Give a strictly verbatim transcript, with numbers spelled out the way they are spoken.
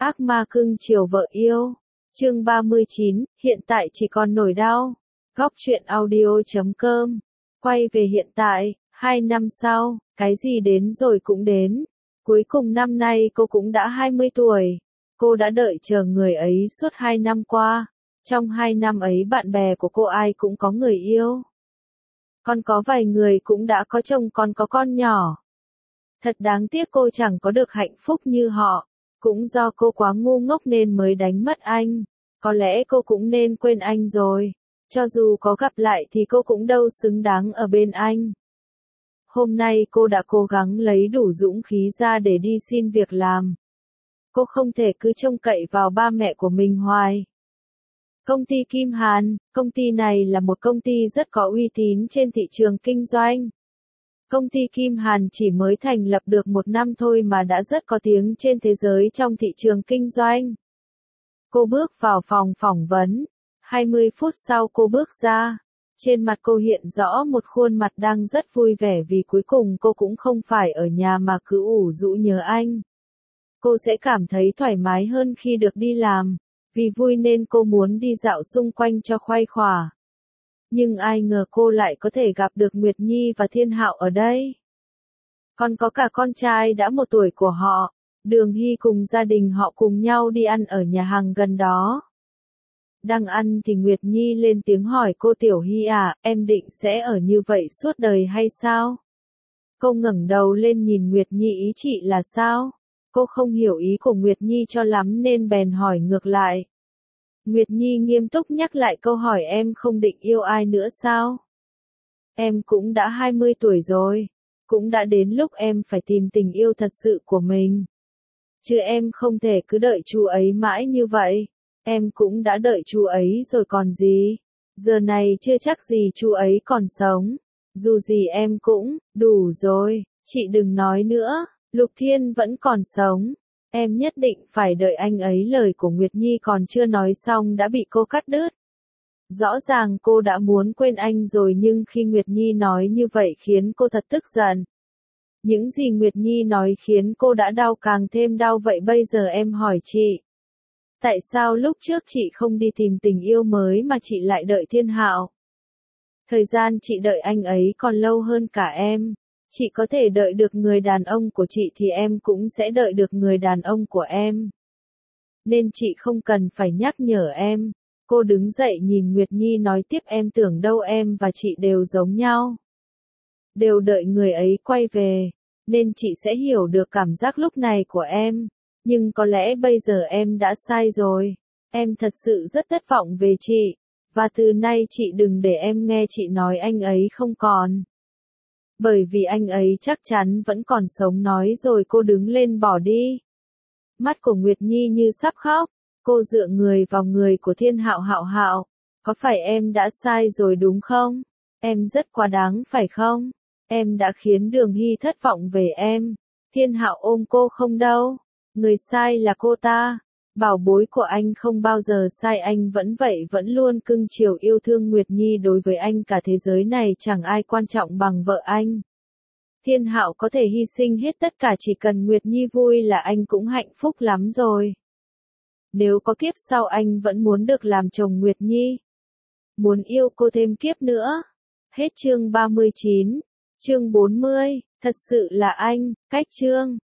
Ác ma cưng chiều vợ yêu. Chương ba mươi chín, hiện tại chỉ còn nỗi đau. Góc truyện audio chấm com. Quay về hiện tại, hai năm sau, cái gì đến rồi cũng đến. Cuối cùng năm nay cô cũng đã hai mươi tuổi. Cô đã đợi chờ người ấy suốt hai năm qua. Trong hai năm ấy bạn bè của cô ai cũng có người yêu. Còn có vài người cũng đã có chồng còn có con nhỏ. Thật đáng tiếc cô chẳng có được hạnh phúc như họ. Cũng do cô quá ngu ngốc nên mới đánh mất anh. Có lẽ cô cũng nên quên anh rồi. Cho dù có gặp lại thì cô cũng đâu xứng đáng ở bên anh. Hôm nay cô đã cố gắng lấy đủ dũng khí ra để đi xin việc làm. Cô không thể cứ trông cậy vào ba mẹ của mình hoài. Công ty Kim Hàn, công ty này là một công ty rất có uy tín trên thị trường kinh doanh. Công ty Kim Hàn chỉ mới thành lập được một năm thôi mà đã rất có tiếng trên thế giới trong thị trường kinh doanh. Cô bước vào phòng phỏng vấn. hai mươi phút sau cô bước ra. Trên mặt cô hiện rõ một khuôn mặt đang rất vui vẻ vì cuối cùng cô cũng không phải ở nhà mà cứ ủ rũ nhớ anh. Cô sẽ cảm thấy thoải mái hơn khi được đi làm. Vì vui nên cô muốn đi dạo xung quanh cho khoai khỏa. Nhưng ai ngờ cô lại có thể gặp được Nguyệt Nhi và Thiên Hạo ở đây. Còn có cả con trai đã một tuổi của họ. Đường Hy cùng gia đình họ cùng nhau đi ăn ở nhà hàng gần đó. Đang ăn thì Nguyệt Nhi lên tiếng hỏi cô Tiểu Hy à, em định sẽ ở như vậy suốt đời hay sao? Cô ngẩng đầu lên nhìn Nguyệt Nhi, ý chị là sao? Cô không hiểu ý của Nguyệt Nhi cho lắm nên bèn hỏi ngược lại. Nguyệt Nhi nghiêm túc nhắc lại câu hỏi, em không định yêu ai nữa sao? Em cũng đã hai mươi tuổi rồi. Cũng đã đến lúc em phải tìm tình yêu thật sự của mình. Chứ em không thể cứ đợi chú ấy mãi như vậy. Em cũng đã đợi chú ấy rồi còn gì. Giờ này chưa chắc gì chú ấy còn sống. Dù gì em cũng, đủ rồi, chị đừng nói nữa, Lục Thiên vẫn còn sống. Em nhất định phải đợi anh ấy. Lời của Nguyệt Nhi còn chưa nói xong đã bị cô cắt đứt. Rõ ràng cô đã muốn quên anh rồi nhưng khi Nguyệt Nhi nói như vậy khiến cô thật tức giận. Những gì Nguyệt Nhi nói khiến cô đã đau càng thêm đau. Vậy bây giờ em hỏi chị. Tại sao lúc trước chị không đi tìm tình yêu mới mà chị lại đợi Thiên Hạo? Thời gian chị đợi anh ấy còn lâu hơn cả em. Chị có thể đợi được người đàn ông của chị thì em cũng sẽ đợi được người đàn ông của em. Nên chị không cần phải nhắc nhở em. Cô đứng dậy nhìn Nguyệt Nhi nói tiếp, em tưởng đâu em và chị đều giống nhau. Đều đợi người ấy quay về. Nên chị sẽ hiểu được cảm giác lúc này của em. Nhưng có lẽ bây giờ em đã sai rồi. Em thật sự rất thất vọng về chị. Và từ nay chị đừng để em nghe chị nói anh ấy không còn. Bởi vì anh ấy chắc chắn vẫn còn sống. Nói rồi cô đứng lên bỏ đi. Mắt của Nguyệt Nhi như sắp khóc. Cô dựa người vào người của Thiên Hạo. Hạo Hạo, có phải em đã sai rồi đúng không? Em rất quá đáng phải không? Em đã khiến Đường Hy thất vọng về em. Thiên Hạo ôm cô, không đâu. Người sai là cô ta. Bảo bối của anh không bao giờ sai, anh vẫn vậy, vẫn luôn cưng chiều yêu thương Nguyệt Nhi. Đối với anh cả thế giới này chẳng ai quan trọng bằng vợ anh. Thiên Hạo có thể hy sinh hết tất cả chỉ cần Nguyệt Nhi vui là anh cũng hạnh phúc lắm rồi. Nếu có kiếp sau anh vẫn muốn được làm chồng Nguyệt Nhi. Muốn yêu cô thêm kiếp nữa. Hết chương ba mươi chín. Chương bốn mươi, thật sự là anh, cách chương.